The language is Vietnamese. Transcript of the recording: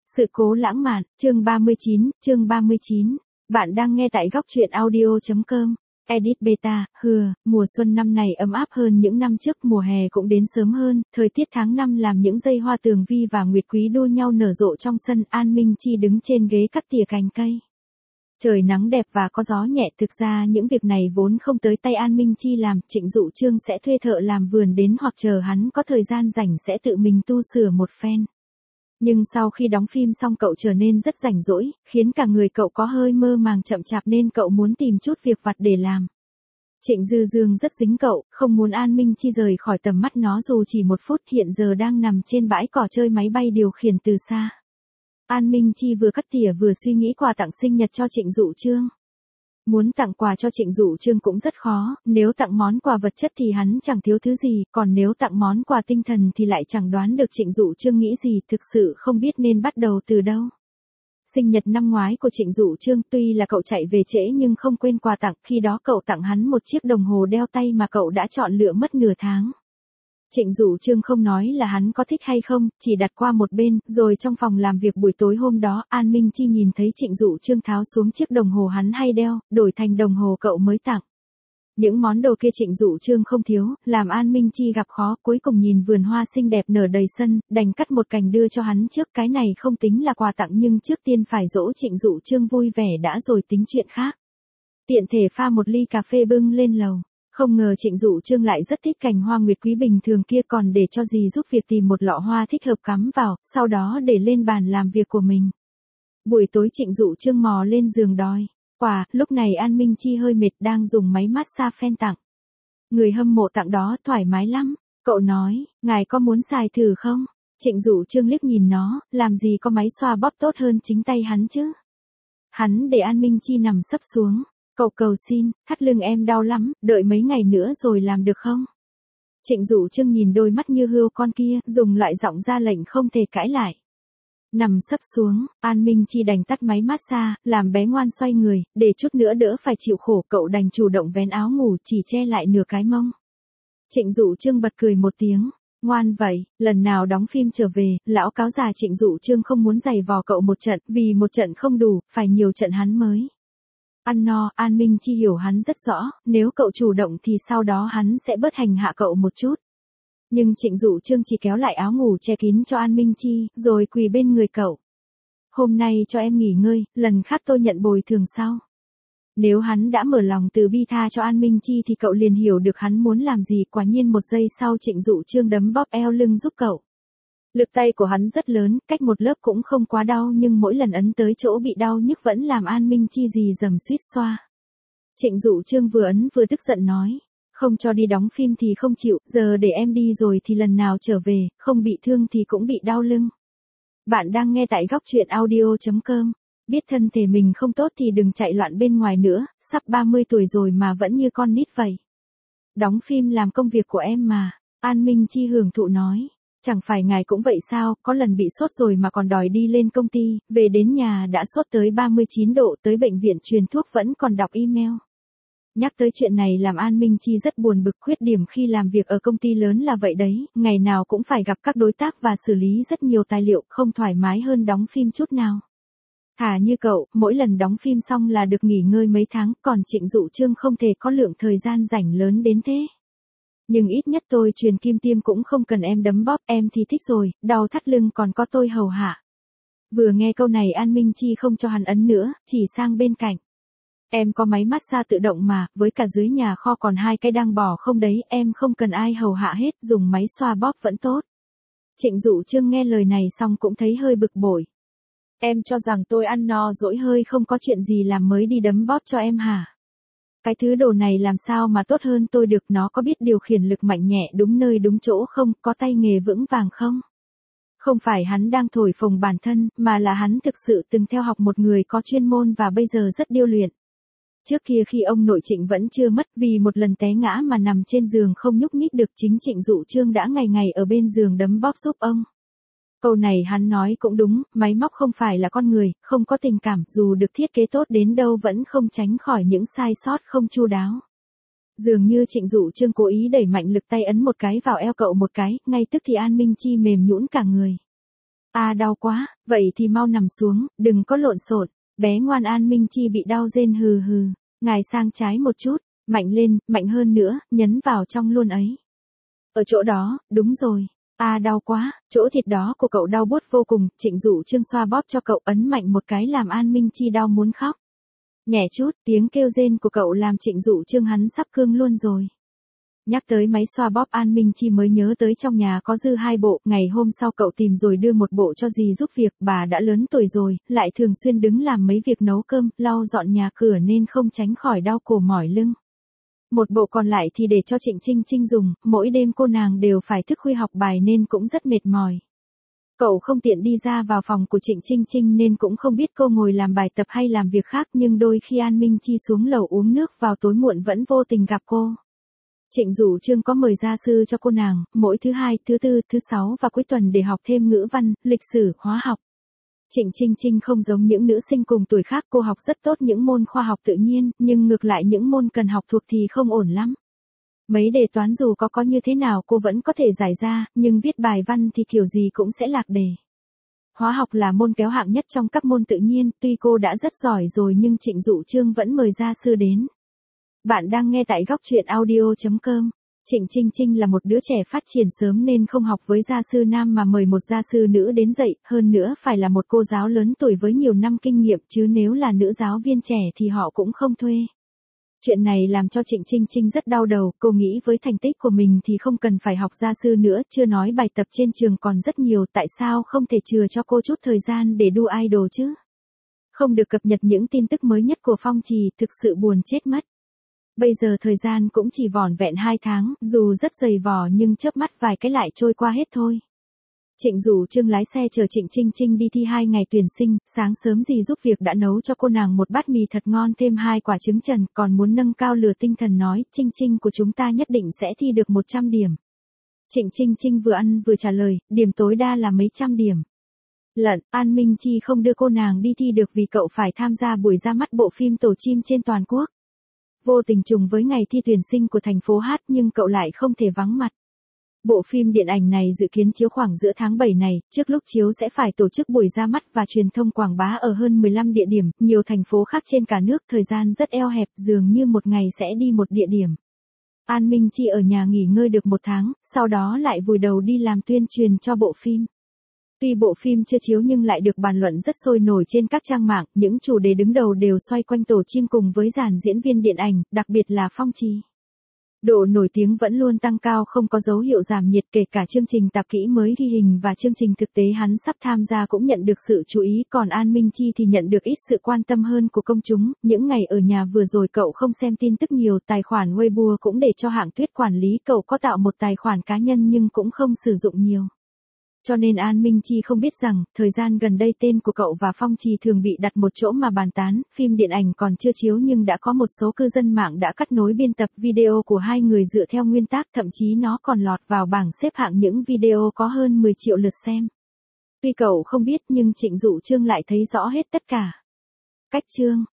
Sự cố lãng mạn, chương 39. Bạn đang nghe tại góc truyện audio.com. Edit Beta, mùa xuân năm này ấm áp hơn những năm trước, mùa hè cũng đến sớm hơn, thời tiết tháng 5 làm những dây hoa tường vi và nguyệt quý đua nhau nở rộ trong sân. An Minh Chi đứng trên ghế cắt tỉa cành cây. Trời nắng đẹp và có gió nhẹ, thực ra những việc này vốn không tới tay An Minh Chi làm, Trịnh Dụ Trương sẽ thuê thợ làm vườn đến hoặc chờ hắn có thời gian rảnh sẽ tự mình tu sửa một phen. Nhưng sau khi đóng phim xong cậu trở nên rất rảnh rỗi, khiến cả người cậu có hơi mơ màng chậm chạp nên cậu muốn tìm chút việc vặt để làm. Trịnh Dư Dương rất dính cậu, không muốn An Minh Chi rời khỏi tầm mắt nó dù chỉ một phút, hiện giờ đang nằm trên bãi cỏ chơi máy bay điều khiển từ xa. An Minh Chi vừa cắt tỉa vừa suy nghĩ quà tặng sinh nhật cho Trịnh Dụ Trương. Muốn tặng quà cho Trịnh Dụ Trương cũng rất khó, nếu tặng món quà vật chất thì hắn chẳng thiếu thứ gì, còn nếu tặng món quà tinh thần thì lại chẳng đoán được Trịnh Dụ Trương nghĩ gì, thực sự không biết nên bắt đầu từ đâu. Sinh nhật năm ngoái của Trịnh Dụ Trương, tuy là cậu chạy về trễ nhưng không quên quà tặng, khi đó cậu tặng hắn một chiếc đồng hồ đeo tay mà cậu đã chọn lựa mất nửa tháng. Trịnh Dụ Trương không nói là hắn có thích hay không, chỉ đặt qua một bên, rồi trong phòng làm việc buổi tối hôm đó, An Minh Chi nhìn thấy Trịnh Dụ Trương tháo xuống chiếc đồng hồ hắn hay đeo, đổi thành đồng hồ cậu mới tặng. Những món đồ kia Trịnh Dụ Trương không thiếu, làm An Minh Chi gặp khó, cuối cùng nhìn vườn hoa xinh đẹp nở đầy sân, đành cắt một cành đưa cho hắn trước, cái này không tính là quà tặng nhưng trước tiên phải dỗ Trịnh Dụ Trương vui vẻ đã rồi tính chuyện khác. Tiện thể pha một ly cà phê bưng lên lầu. Không ngờ Trịnh Dụ Trương lại rất thích cành hoa nguyệt quý bình thường kia, còn để cho dì giúp việc tìm một lọ hoa thích hợp cắm vào, sau đó để lên bàn làm việc của mình. Buổi tối Trịnh Dụ Trương mò lên giường đòi quà, lúc này An Minh Chi hơi mệt đang dùng máy massage phen tặng. Người hâm mộ tặng đó thoải mái lắm, cậu nói, ngài có muốn xài thử không? Trịnh Dụ Trương liếc nhìn nó, làm gì có máy xoa bóp tốt hơn chính tay hắn chứ. Hắn để An Minh Chi nằm sấp xuống. Cậu cầu xin, thắt lưng em đau lắm, đợi mấy ngày nữa rồi làm được không? Trịnh Dụ Trương nhìn đôi mắt như hươu con kia, dùng loại giọng ra lệnh không thể cãi lại. Nằm sấp xuống, An Minh Chi đành tắt máy massage, làm bé ngoan xoay người, để chút nữa đỡ phải chịu khổ, cậu đành chủ động vén áo ngủ chỉ che lại nửa cái mông. Trịnh Dụ Trương bật cười một tiếng, ngoan vậy, lần nào đóng phim trở về, lão cáo già Trịnh Dụ Trương không muốn giày vò cậu một trận, vì một trận không đủ, phải nhiều trận hắn mới ăn no. An Minh Chi hiểu hắn rất rõ, nếu cậu chủ động thì sau đó hắn sẽ bớt hành hạ cậu một chút. Nhưng Trịnh Dụ Trương chỉ kéo lại áo ngủ che kín cho An Minh Chi, rồi quỳ bên người cậu. Hôm nay cho em nghỉ ngơi, lần khác tôi nhận bồi thường sau. Nếu hắn đã mở lòng từ bi tha cho An Minh Chi thì cậu liền hiểu được hắn muốn làm gì. Quả nhiên một giây sau Trịnh Dụ Trương đấm bóp eo lưng giúp cậu. Lực tay của hắn rất lớn, cách một lớp cũng không quá đau nhưng mỗi lần ấn tới chỗ bị đau nhức vẫn làm An Minh Chi rì rầm suýt xoa. Trịnh Dụ Trương vừa ấn vừa tức giận nói, không cho đi đóng phim thì không chịu, giờ để em đi rồi thì lần nào trở về, không bị thương thì cũng bị đau lưng. Bạn đang nghe tại góc truyện audio.com. Biết thân thể mình không tốt thì đừng chạy loạn bên ngoài nữa, sắp 30 tuổi rồi mà vẫn như con nít vậy. Đóng phim làm công việc của em mà, An Minh Chi hưởng thụ nói. Chẳng phải ngài cũng vậy sao, có lần bị sốt rồi mà còn đòi đi lên công ty, về đến nhà đã sốt tới 39 độ, tới bệnh viện truyền thuốc vẫn còn đọc email. Nhắc tới chuyện này làm An Minh Chi rất buồn bực, khuyết điểm khi làm việc ở công ty lớn là vậy đấy, ngày nào cũng phải gặp các đối tác và xử lý rất nhiều tài liệu, không thoải mái hơn đóng phim chút nào. Thà như cậu, mỗi lần đóng phim xong là được nghỉ ngơi mấy tháng, còn Trịnh Dụ Trương không thể có lượng thời gian rảnh lớn đến thế. Nhưng ít nhất tôi truyền kim tiêm cũng không cần em đấm bóp, em thì thích rồi, đau thắt lưng còn có tôi hầu hạ. Vừa nghe câu này An Minh Chi không cho hắn ấn nữa, chỉ sang bên cạnh. Em có máy massage tự động mà, với cả dưới nhà kho còn 2 cái đang bỏ không đấy, em không cần ai hầu hạ hết, dùng máy xoa bóp vẫn tốt. Trịnh Dụ Trương nghe lời này xong cũng thấy hơi bực bội. Em cho rằng tôi ăn no dỗi hơi không có chuyện gì làm mới đi đấm bóp cho em hả? Cái thứ đồ này làm sao mà tốt hơn tôi được, nó có biết điều khiển lực mạnh nhẹ đúng nơi đúng chỗ không, có tay nghề vững vàng không? Không phải hắn đang thổi phồng bản thân, mà là hắn thực sự từng theo học một người có chuyên môn và bây giờ rất điêu luyện. Trước kia khi ông nội Trịnh vẫn chưa mất, vì một lần té ngã mà nằm trên giường không nhúc nhích được, chính Trịnh Dụ Trương đã ngày ngày ở bên giường đấm bóp giúp ông. Câu này hắn nói cũng đúng, máy móc không phải là con người, không có tình cảm, dù được thiết kế tốt đến đâu vẫn không tránh khỏi những sai sót không chu đáo. Dường như Trịnh Dụ Trương cố ý đẩy mạnh lực tay ấn một cái vào eo cậu một cái, ngay tức thì An Minh Chi mềm nhũn cả người. Đau quá, vậy thì mau nằm xuống, đừng có lộn xộn. Bé ngoan An Minh Chi bị đau rên hừ hừ. Ngài sang trái một chút, mạnh lên, mạnh hơn nữa, nhấn vào trong luôn ấy. Ở chỗ đó, đúng rồi. Đau quá, chỗ thịt đó của cậu đau buốt vô cùng, Trịnh Dụ Trương xoa bóp cho cậu, ấn mạnh một cái làm An Minh Chi đau muốn khóc. Nhẹ chút, tiếng kêu rên của cậu làm Trịnh Dụ Trương hắn sắp cương luôn rồi. Nhắc tới máy xoa bóp An Minh Chi mới nhớ tới trong nhà có dư 2 bộ, ngày hôm sau cậu tìm rồi đưa một bộ cho dì giúp việc, bà đã lớn tuổi rồi, lại thường xuyên đứng làm mấy việc nấu cơm, lau dọn nhà cửa nên không tránh khỏi đau cổ mỏi lưng. Một bộ còn lại thì để cho Trịnh Trinh Trinh dùng, mỗi đêm cô nàng đều phải thức khuya học bài nên cũng rất mệt mỏi. Cậu không tiện đi ra vào phòng của Trịnh Trinh Trinh nên cũng không biết cô ngồi làm bài tập hay làm việc khác, nhưng đôi khi An Minh Chi xuống lầu uống nước vào tối muộn vẫn vô tình gặp cô. Trịnh Dụ Trương có mời gia sư cho cô nàng, mỗi thứ 2, thứ 4, thứ 6 và cuối tuần để học thêm ngữ văn, lịch sử, hóa học. Trịnh Trinh Trinh không giống những nữ sinh cùng tuổi khác, cô học rất tốt những môn khoa học tự nhiên, nhưng ngược lại những môn cần học thuộc thì không ổn lắm. Mấy đề toán dù có như thế nào cô vẫn có thể giải ra, nhưng viết bài văn thì kiểu gì cũng sẽ lạc đề. Hóa học là môn kéo hạng nhất trong các môn tự nhiên, tuy cô đã rất giỏi rồi nhưng Trịnh Dụ Trương vẫn mời gia sư đến. Bạn đang nghe tại góc truyện audio.com. Trịnh Trinh Trinh là một đứa trẻ phát triển sớm nên không học với gia sư nam mà mời một gia sư nữ đến dạy, hơn nữa phải là một cô giáo lớn tuổi với nhiều năm kinh nghiệm, chứ nếu là nữ giáo viên trẻ thì họ cũng không thuê. Chuyện này làm cho Trịnh Trinh Trinh rất đau đầu, cô nghĩ với thành tích của mình thì không cần phải học gia sư nữa, chưa nói bài tập trên trường còn rất nhiều, tại sao không thể chừa cho cô chút thời gian để đu idol chứ? Không được cập nhật những tin tức mới nhất của Phong Trì, thực sự buồn chết mất. Bây giờ thời gian cũng chỉ vỏn vẹn 2 tháng, dù rất dày vò nhưng chớp mắt vài cái lại trôi qua hết thôi. Trịnh Dụ Trương lái xe chờ Trịnh Trinh Trinh đi thi 2 ngày tuyển sinh, sáng sớm dì giúp việc đã nấu cho cô nàng một bát mì thật ngon thêm 2 quả trứng trần, còn muốn nâng cao lửa tinh thần nói, Trinh Trinh của chúng ta nhất định sẽ thi được 100 điểm. Trịnh Trinh Trinh vừa ăn vừa trả lời, điểm tối đa là mấy trăm điểm. Lận, An Minh Chi không đưa cô nàng đi thi được vì cậu phải tham gia buổi ra mắt bộ phim Tổ chim trên toàn quốc. Vô tình trùng với ngày thi tuyển sinh của thành phố Hát nhưng cậu lại không thể vắng mặt. Bộ phim điện ảnh này dự kiến chiếu khoảng giữa tháng 7 này, trước lúc chiếu sẽ phải tổ chức buổi ra mắt và truyền thông quảng bá ở hơn 15 địa điểm, nhiều thành phố khác trên cả nước, thời gian rất eo hẹp, dường như một ngày sẽ đi một địa điểm. An Minh Chi ở nhà nghỉ ngơi được 1 tháng, sau đó lại vùi đầu đi làm tuyên truyền cho bộ phim. Tuy bộ phim chưa chiếu nhưng lại được bàn luận rất sôi nổi trên các trang mạng, những chủ đề đứng đầu đều xoay quanh Tổ chim cùng với dàn diễn viên điện ảnh, đặc biệt là Phong Trì. Độ nổi tiếng vẫn luôn tăng cao, không có dấu hiệu giảm nhiệt, kể cả chương trình tạp kỹ mới ghi hình và chương trình thực tế hắn sắp tham gia cũng nhận được sự chú ý, còn An Minh Chi thì nhận được ít sự quan tâm hơn của công chúng. Những ngày ở nhà vừa rồi cậu không xem tin tức nhiều, tài khoản Weibo cũng để cho Hạng Tuyết quản lý, cậu có tạo một tài khoản cá nhân nhưng cũng không sử dụng nhiều. Cho nên An Minh Chi không biết rằng, thời gian gần đây tên của cậu và Phong Trì thường bị đặt một chỗ mà bàn tán, phim điện ảnh còn chưa chiếu nhưng đã có một số cư dân mạng đã cắt nối biên tập video của hai người dựa theo nguyên tác, thậm chí nó còn lọt vào bảng xếp hạng những video có hơn 10 triệu lượt xem. Tuy cậu không biết nhưng Trịnh Dụ Trương lại thấy rõ hết tất cả. Cách chương